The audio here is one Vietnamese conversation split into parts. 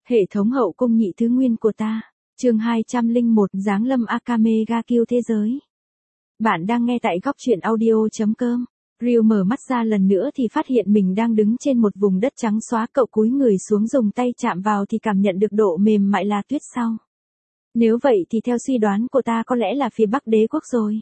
Hệ thống hậu cung nhị thứ nguyên của ta. Chương 201 Giáng lâm Akame ga Kill thế giới. Bạn đang nghe tại góc truyện audio.com. Ryu mở mắt ra lần nữa thì phát hiện mình đang đứng trên một vùng đất trắng xóa, cậu cúi người xuống dùng tay chạm vào thì cảm nhận được độ mềm mại là tuyết sau. Nếu vậy thì theo suy đoán của ta có lẽ là phía Bắc đế quốc rồi.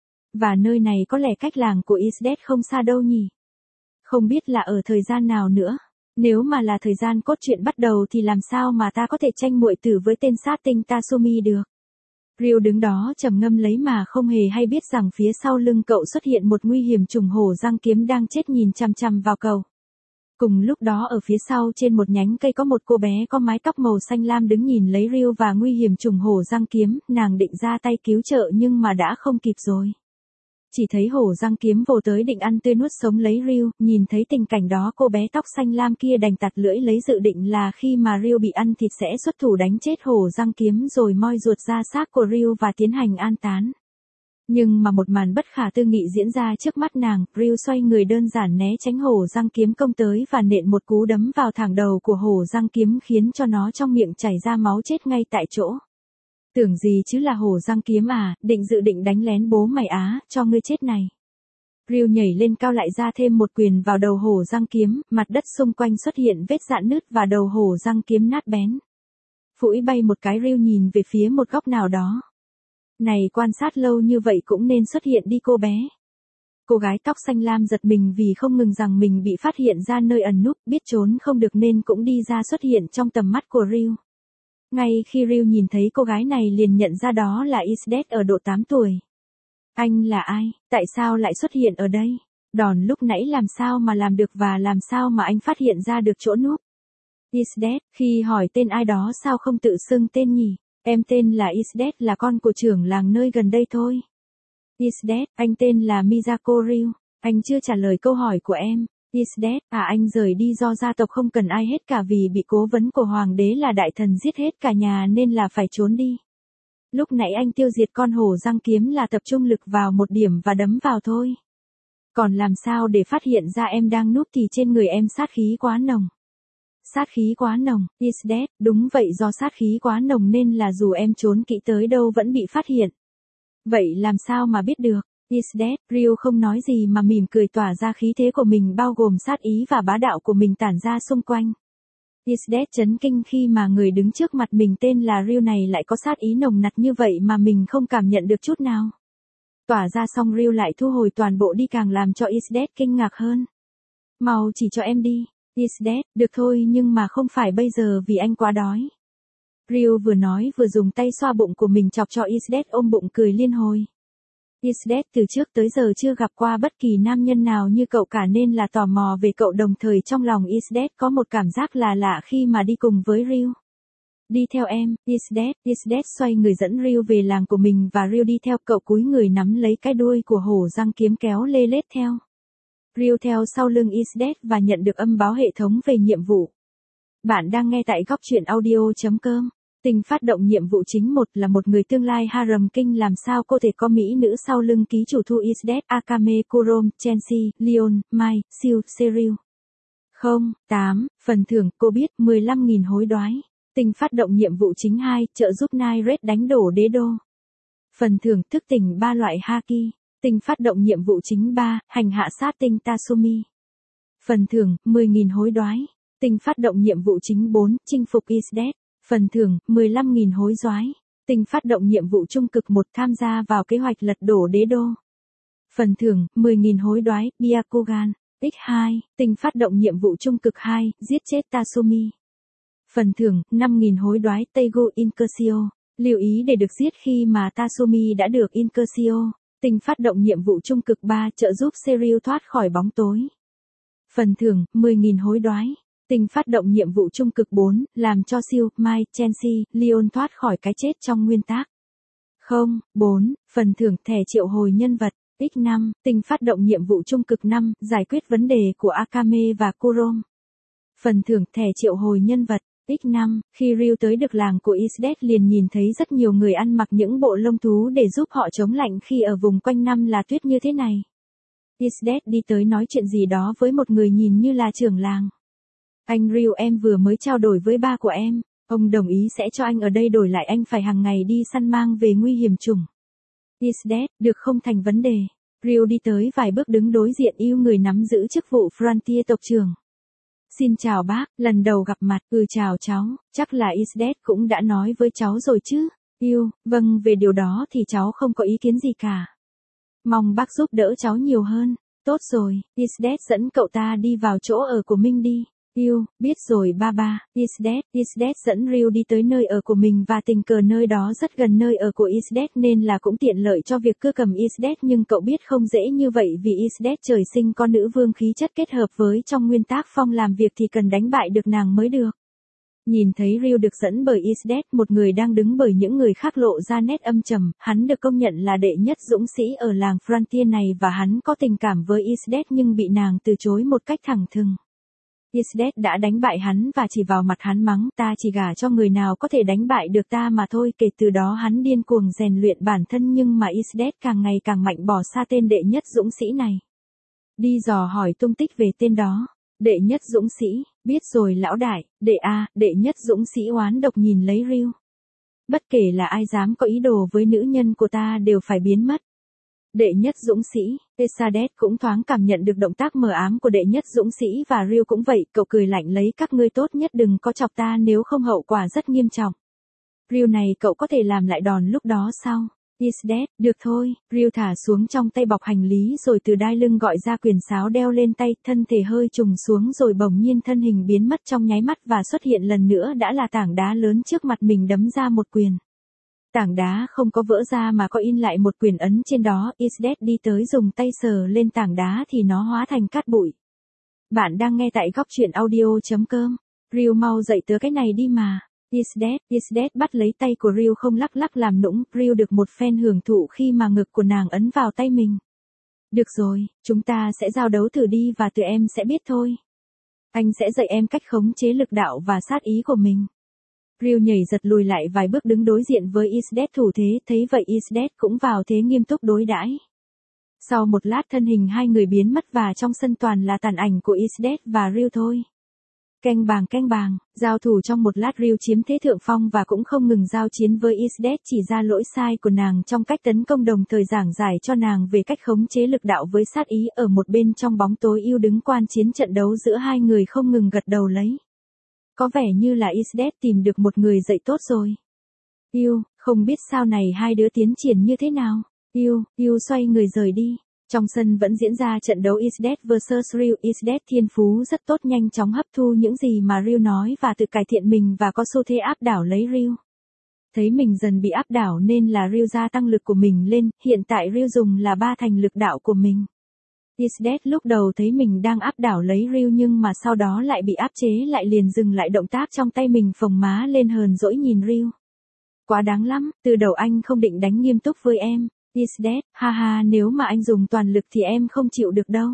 Và nơi này có lẽ cách làng của Isdet không xa đâu nhỉ. Không biết là ở thời gian nào nữa. Nếu mà là thời gian cốt truyện bắt đầu thì làm sao mà ta có thể tranh muội tử với tên sát tinh Tasumi được. Ryu đứng đó trầm ngâm lấy mà không hề hay biết rằng phía sau lưng cậu xuất hiện một nguy hiểm trùng hổ răng kiếm đang chết nhìn chằm chằm vào cậu. Cùng lúc đó ở phía sau trên một nhánh cây có một cô bé có mái tóc màu xanh lam đứng nhìn lấy Ryu và nguy hiểm trùng hổ răng kiếm, nàng định ra tay cứu trợ nhưng mà đã không kịp rồi. Chỉ thấy hổ răng kiếm vồ tới định ăn tươi nuốt sống lấy Ryu, nhìn thấy tình cảnh đó cô bé tóc xanh lam kia đành tạt lưỡi lấy dự định là khi mà Ryu bị ăn thịt sẽ xuất thủ đánh chết hổ răng kiếm rồi moi ruột ra xác của Ryu và tiến hành an táng. Nhưng mà một màn bất khả tư nghị diễn ra trước mắt nàng, Ryu xoay người đơn giản né tránh hổ răng kiếm công tới và nện một cú đấm vào thẳng đầu của hổ răng kiếm khiến cho nó trong miệng chảy ra máu chết ngay tại chỗ. Tưởng gì chứ là hổ răng kiếm à, dự định đánh lén bố mày á, cho ngươi chết này. Ryu nhảy lên cao lại ra thêm một quyền vào đầu hổ răng kiếm, mặt đất xung quanh xuất hiện vết rạn nứt và đầu hổ răng kiếm nát bén. Phủi bay một cái Ryu nhìn về phía một góc nào đó. Này quan sát lâu như vậy cũng nên xuất hiện đi cô bé. Cô gái tóc xanh lam giật mình vì không ngừng rằng mình bị phát hiện ra nơi ẩn núp, biết trốn không được nên cũng đi ra xuất hiện trong tầm mắt của Ryu. Ngay khi Ryu nhìn thấy cô gái này liền nhận ra đó là Isdet ở độ 8 tuổi. Anh là ai? Tại sao lại xuất hiện ở đây? Đòn lúc nãy làm sao mà làm được và làm sao mà anh phát hiện ra được chỗ núp? Isdet, khi hỏi tên ai đó sao không tự xưng tên nhỉ? Em tên là Isdet, là con của trưởng làng nơi gần đây thôi. Isdet, anh tên là Miyako Ryu. Anh chưa trả lời câu hỏi của em. Isdet, anh rời đi do gia tộc không cần ai hết cả vì bị cố vấn của hoàng đế là đại thần giết hết cả nhà nên là phải trốn đi. Lúc nãy anh tiêu diệt con hổ răng kiếm là tập trung lực vào một điểm và đấm vào thôi. Còn làm sao để phát hiện ra em đang núp thì trên người em sát khí quá nồng. Sát khí quá nồng, Isdet, đúng vậy do sát khí quá nồng nên là dù em trốn kỹ tới đâu vẫn bị phát hiện. Vậy làm sao mà biết được? Isdet, Ryu không nói gì mà mỉm cười tỏa ra khí thế của mình bao gồm sát ý và bá đạo của mình tản ra xung quanh. Isdet chấn kinh khi mà người đứng trước mặt mình tên là Ryu này lại có sát ý nồng nặc như vậy mà mình không cảm nhận được chút nào. Tỏa ra xong Ryu lại thu hồi toàn bộ đi càng làm cho Isdet kinh ngạc hơn. Mau chỉ cho em đi. Isdet, được thôi nhưng mà không phải bây giờ vì anh quá đói. Ryu vừa nói vừa dùng tay xoa bụng của mình chọc cho Isdet ôm bụng cười liên hồi. Isdet từ trước tới giờ chưa gặp qua bất kỳ nam nhân nào như cậu cả nên là tò mò về cậu, đồng thời trong lòng Isdet có một cảm giác là lạ khi mà đi cùng với Ryu. Đi theo em, Isdet xoay người dẫn Ryu về làng của mình và Ryu đi theo, cậu cúi người nắm lấy cái đuôi của hổ răng kiếm kéo lê lết theo. Ryu theo sau lưng Isdet và nhận được âm báo hệ thống về nhiệm vụ. Bạn đang nghe tại góc truyện audio.com. Tình phát động nhiệm vụ chính 1 là một người tương lai harem king, làm sao cô thể có mỹ nữ sau lưng ký chủ thu Isdet, Akame, Kurom, Chelsea, Leon, Mai, Siêu, Serial. 8. Phần thưởng, cô biết, 15.000 hối đoái. Tình phát động nhiệm vụ chính 2, trợ giúp Nai Red đánh đổ đế đô. Phần thưởng, thức tỉnh 3 loại haki. Tình phát động nhiệm vụ chính 3, hành hạ sát tinh Tasumi. Phần thưởng, 10.000 hối đoái. Tình phát động nhiệm vụ chính 4, chinh phục Isdet. Phần thưởng, 15.000 hối đoái. Tình phát động nhiệm vụ trung cực 1, tham gia vào kế hoạch lật đổ đế đô. Phần thưởng, 10.000 hối đoái, Byakugan. X2, tình phát động nhiệm vụ trung cực 2, giết chết Tasumi. Phần thưởng, 5.000 hối đoái, Teigo Incursio. Lưu ý để được giết khi mà Tasumi đã được Incursio. Tình phát động nhiệm vụ trung cực 3, trợ giúp Serial thoát khỏi bóng tối. Phần thưởng, 10.000 hối đoái. Tình phát động nhiệm vụ trung cực 4, làm cho Siêu, Mai, Chelsea, Leon thoát khỏi cái chết trong nguyên tắc. 4. Phần thưởng, thẻ triệu hồi nhân vật. X5, tình phát động nhiệm vụ trung cực 5, giải quyết vấn đề của Akame và Kurom. Phần thưởng, thẻ triệu hồi nhân vật. X5, khi Ryu tới được làng của Isdet liền nhìn thấy rất nhiều người ăn mặc những bộ lông thú để giúp họ chống lạnh khi ở vùng quanh năm là tuyết như thế này. Isdet đi tới nói chuyện gì đó với một người nhìn như là trưởng làng. Anh Ryu, em vừa mới trao đổi với ba của em. Ông đồng ý sẽ cho anh ở đây đổi lại anh phải hàng ngày đi săn mang về nguy hiểm chủng. Isdet, được không thành vấn đề. Ryu đi tới vài bước đứng đối diện yêu người nắm giữ chức vụ Frontier tộc trưởng. Xin chào bác, lần đầu gặp mặt, chào cháu, chắc là Isdet cũng đã nói với cháu rồi chứ. Yêu, vâng, về điều đó thì cháu không có ý kiến gì cả. Mong bác giúp đỡ cháu nhiều hơn. Tốt rồi, Isdet dẫn cậu ta đi vào chỗ ở của mình đi. Yêu, biết rồi ba ba. Isdet dẫn Ryu đi tới nơi ở của mình và tình cờ nơi đó rất gần nơi ở của Isdet nên là cũng tiện lợi cho việc cưa cầm Isdet, nhưng cậu biết không dễ như vậy vì Isdet trời sinh có nữ vương khí chất kết hợp với trong nguyên tác phong làm việc thì cần đánh bại được nàng mới được. Nhìn thấy Ryu được dẫn bởi Isdet, một người đang đứng bởi những người khác lộ ra nét âm trầm, hắn được công nhận là đệ nhất dũng sĩ ở làng Frontier này và hắn có tình cảm với Isdet nhưng bị nàng từ chối một cách thẳng thừng. Isdet đã đánh bại hắn và chỉ vào mặt hắn mắng, ta chỉ gả cho người nào có thể đánh bại được ta mà thôi. Kể từ đó hắn điên cuồng rèn luyện bản thân nhưng mà Isdet càng ngày càng mạnh, bỏ xa tên đệ nhất dũng sĩ này. Đi dò hỏi tung tích về tên đó. Đệ nhất dũng sĩ, biết rồi lão đại, đệ nhất dũng sĩ oán độc nhìn lấy Ryu. Bất kể là ai dám có ý đồ với nữ nhân của ta đều phải biến mất. Đệ nhất dũng sĩ, Isdet cũng thoáng cảm nhận được động tác mờ ám của đệ nhất dũng sĩ và Ryu cũng vậy, cậu cười lạnh lấy các ngươi tốt nhất đừng có chọc ta nếu không hậu quả rất nghiêm trọng. Ryu này cậu có thể làm lại đòn lúc đó sao? Isdet, được thôi, Ryu thả xuống trong tay bọc hành lý rồi từ đai lưng gọi ra quyền sáo đeo lên tay, thân thể hơi trùng xuống rồi bỗng nhiên thân hình biến mất trong nháy mắt và xuất hiện lần nữa đã là tảng đá lớn trước mặt mình đấm ra một quyền. Tảng đá không có vỡ ra mà có in lại một quyền ấn trên đó, Isdet đi tới dùng tay sờ lên tảng đá thì nó hóa thành cát bụi. Bạn đang nghe tại góc truyện audio.com. Ryu mau dậy tớ cái này đi mà. Isdet bắt lấy tay của Ryu không lắc lắc làm nũng, Ryu được một phen hưởng thụ khi mà ngực của nàng ấn vào tay mình. Được rồi, chúng ta sẽ giao đấu thử đi và từ em sẽ biết thôi. Anh sẽ dạy em cách khống chế lực đạo và sát ý của mình. Ryu nhảy giật lùi lại vài bước đứng đối diện với Isdet thủ thế, thấy vậy Isdet cũng vào thế nghiêm túc đối đãi. Sau một lát thân hình hai người biến mất và trong sân toàn là tàn ảnh của Isdet và Ryu thôi. Canh bàng, giao thủ trong một lát Ryu chiếm thế thượng phong và cũng không ngừng giao chiến với Isdet, chỉ ra lỗi sai của nàng trong cách tấn công đồng thời giảng giải cho nàng về cách khống chế lực đạo với sát ý. Ở một bên trong bóng tối Yêu đứng quan chiến trận đấu giữa hai người không ngừng gật đầu lấy. Có vẻ như là Isdet tìm được một người dạy tốt rồi. Yêu, không biết sau này hai đứa tiến triển như thế nào. Yêu xoay người rời đi. Trong sân vẫn diễn ra trận đấu Isdet vs Ryu. Isdet thiên phú rất tốt, nhanh chóng hấp thu những gì mà Ryu nói và tự cải thiện mình và có xu thế áp đảo lấy Ryu. Thấy mình dần bị áp đảo nên là Ryu gia tăng lực của mình lên, hiện tại Ryu dùng là 3 thành lực đạo của mình. Isdet lúc đầu thấy mình đang áp đảo lấy Ryu nhưng mà sau đó lại bị áp chế lại, liền dừng lại động tác trong tay mình, phồng má lên hờn dỗi nhìn Ryu. Quá đáng lắm, từ đầu anh không định đánh nghiêm túc với em. Isdet, ha, nếu mà anh dùng toàn lực thì em không chịu được đâu.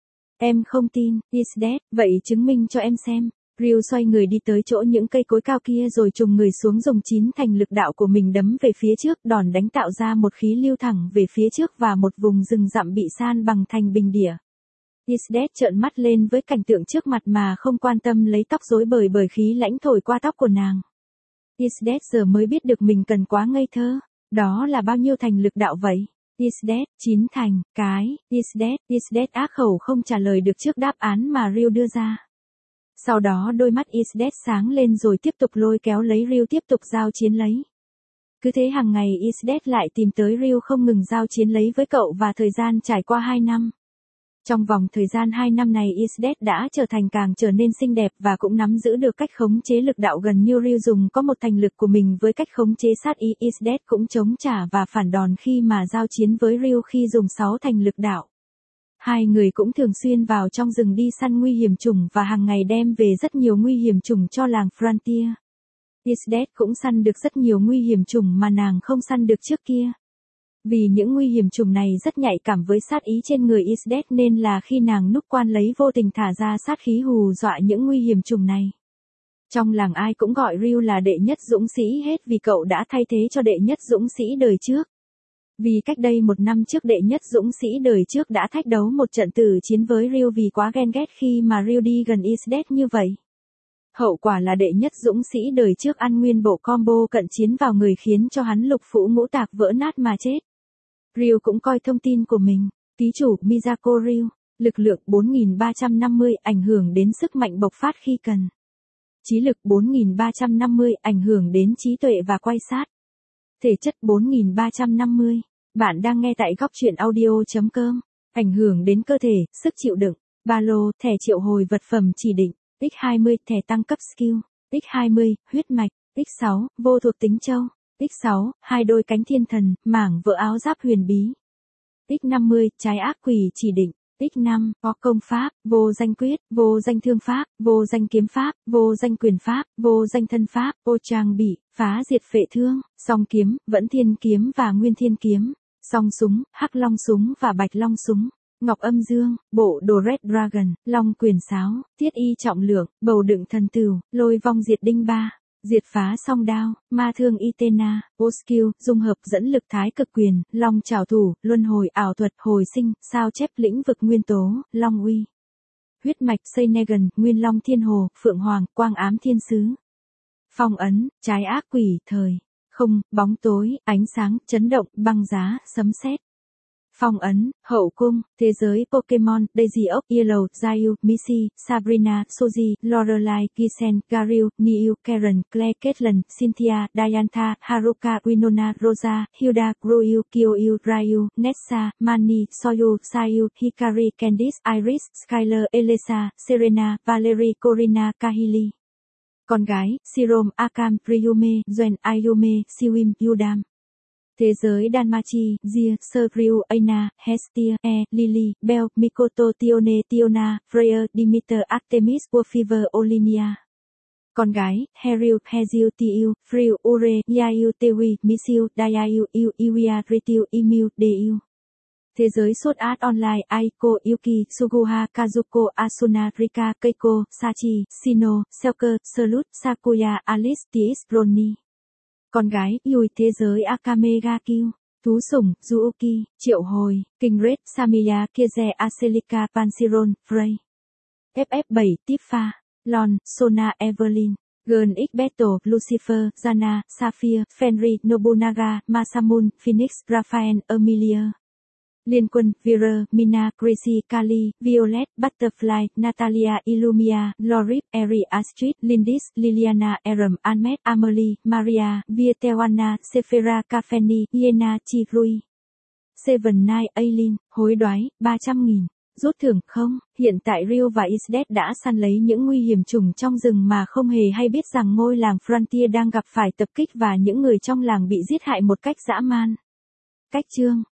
Em không tin. Isdet, vậy chứng minh cho em xem. Ryu xoay người đi tới chỗ những cây cối cao kia rồi trùng người xuống dùng 9 thành lực đạo của mình đấm về phía trước, đòn đánh tạo ra một khí lưu thẳng về phía trước và một vùng rừng rậm bị san bằng thành bình địa. Isdet trợn mắt lên với cảnh tượng trước mặt mà không quan tâm lấy tóc rối bởi khí lãnh thổi qua tóc của nàng. Isdet giờ mới biết được mình cần quá ngây thơ. Đó là bao nhiêu thành lực đạo vậy? Isdet, 9 thành, cái. Isdet ác khẩu không trả lời được trước đáp án mà Ryu đưa ra. Sau đó đôi mắt Isdet sáng lên rồi tiếp tục lôi kéo lấy Ryu tiếp tục giao chiến lấy. Cứ thế hàng ngày Isdet lại tìm tới Ryu không ngừng giao chiến lấy với cậu và thời gian trải qua 2 năm. Trong vòng thời gian 2 năm này Isdet đã càng trở nên xinh đẹp và cũng nắm giữ được cách khống chế lực đạo gần như Ryu dùng có một thành lực của mình với cách khống chế sát ý. Isdet cũng chống trả và phản đòn khi mà giao chiến với Ryu khi dùng 6 thành lực đạo. Hai người cũng thường xuyên vào trong rừng đi săn nguy hiểm chủng và hàng ngày đem về rất nhiều nguy hiểm chủng cho làng Frontier. Isdet cũng săn được rất nhiều nguy hiểm chủng mà nàng không săn được trước kia. Vì những nguy hiểm chủng này rất nhạy cảm với sát ý trên người Isdet nên là khi nàng núp quan lấy vô tình thả ra sát khí hù dọa những nguy hiểm chủng này. Trong làng ai cũng gọi Ryu là đệ nhất dũng sĩ hết vì cậu đã thay thế cho đệ nhất dũng sĩ đời trước. Vì cách đây 1 năm trước đệ nhất dũng sĩ đời trước đã thách đấu một trận tử chiến với Ryu vì quá ghen ghét khi mà Ryu đi gần Isdet như vậy. Hậu quả là đệ nhất dũng sĩ đời trước ăn nguyên bộ combo cận chiến vào người khiến cho hắn lục phủ ngũ tạng vỡ nát mà chết. Ryu cũng coi thông tin của mình. Ký chủ Miyako Ryu. Lực lượng 4350 ảnh hưởng đến sức mạnh bộc phát khi cần. Trí lực 4350 ảnh hưởng đến trí tuệ và quay sát. Thể chất 4350. Bạn đang nghe tại góc truyện audio.com. Ảnh hưởng đến cơ thể, sức chịu đựng. Ba lô, thẻ triệu hồi vật phẩm chỉ định. X20, thẻ tăng cấp skill. X20, huyết mạch. X6, vô thuộc tính châu. X6, hai đôi cánh thiên thần, mảng vỡ áo giáp huyền bí. X50, trái ác quỷ chỉ định. X5, có công pháp, vô danh quyết, vô danh thương pháp, vô danh kiếm pháp, vô danh quyền pháp, vô danh thân pháp, ô trang bị, phá diệt phệ thương, song kiếm, vẫn thiên kiếm và nguyên thiên kiếm, song súng, hắc long súng và bạch long súng, ngọc âm dương, bộ đồ Red Dragon, long quyền sáo, thiết y trọng lượng, bầu đựng thần tửu, lôi vong diệt đinh ba. Diệt phá song đao, ma thương Itena, O-skill, dung hợp dẫn lực thái cực quyền, long trảo thủ, luân hồi ảo thuật, hồi sinh, sao chép lĩnh vực nguyên tố, long uy. Huyết mạch Seinegan, nguyên long thiên hồ, phượng hoàng, quang ám thiên sứ. Phong ấn, trái ác quỷ, thời. Không, bóng tối, ánh sáng, chấn động, băng giá, sấm sét. Phong ấn, hậu cung, thế giới Pokemon, Daisy Oak, Yellow, Zayu, Missy, Sabrina, Soji, Lorelai, Gisen, Garil, Neil, Karen, Claire, Caitlyn, Cynthia, Diantha, Haruka, Winona, Rosa, Hilda, Groyu, Kyoyu, Ryu, Nessa, Manny, Soyu, Sayu, Hikari, Candice, Iris, Skyler, Elesa, Serena, Valerie, Corina, Kahili. Con gái, Serum, Akam, Ryume, Gwen, Ayume, Siwim, Yudam. Thế giới Danmachi, Jia, Sergio, Aina, Hestia, Lily, Bell, Mikoto, Tione, Tiona, Freya, Demeter, Artemis, Warfever, Olinia. Con gái, Heriu, Hezio, Tiu, Friu, Ure, Yaiu, Tewi, Misiu, Daiu, Iu, Iwia, Ritiu, Imiu, Deiu. Thế giới Sword Art Online, Aiko, Yuki, Suguha, Kazuko, Asuna, Rika, Keiko, Sachi, Shino, Selker, Salut, Sakuya, Alice, Tis, Ronnie. Con gái, Yui, thế giới Akame ga Kill. Thú sủng, Zuuki, triệu hồi, King Red, Samiya, Kize, Aselika, Pansiron, Frey. FF7, Tifa, Lon, Sona, Evelyn. Girl X Battle, Lucifer, Zana, Sapphire, Fenrir, Nobunaga, Masamune, Phoenix, Raphael, Emilia. Liên quân, Vera, Mina, Gracie, Kali, Violet, Butterfly, Natalia, Illumia, Lorip, Eri, Astrid, Lindis, Liliana, Aram, Ahmed, Amelie, Maria, Vietewana, Sephira, Kafeni, Yena, Chirui. Seven Night, Aileen, hối đoái, 300.000. Rút thưởng không, hiện tại Ryu và Isdet đã săn lấy những nguy hiểm trùng trong rừng mà không hề hay biết rằng ngôi làng Frontier đang gặp phải tập kích và những người trong làng bị giết hại một cách dã man. Cách chương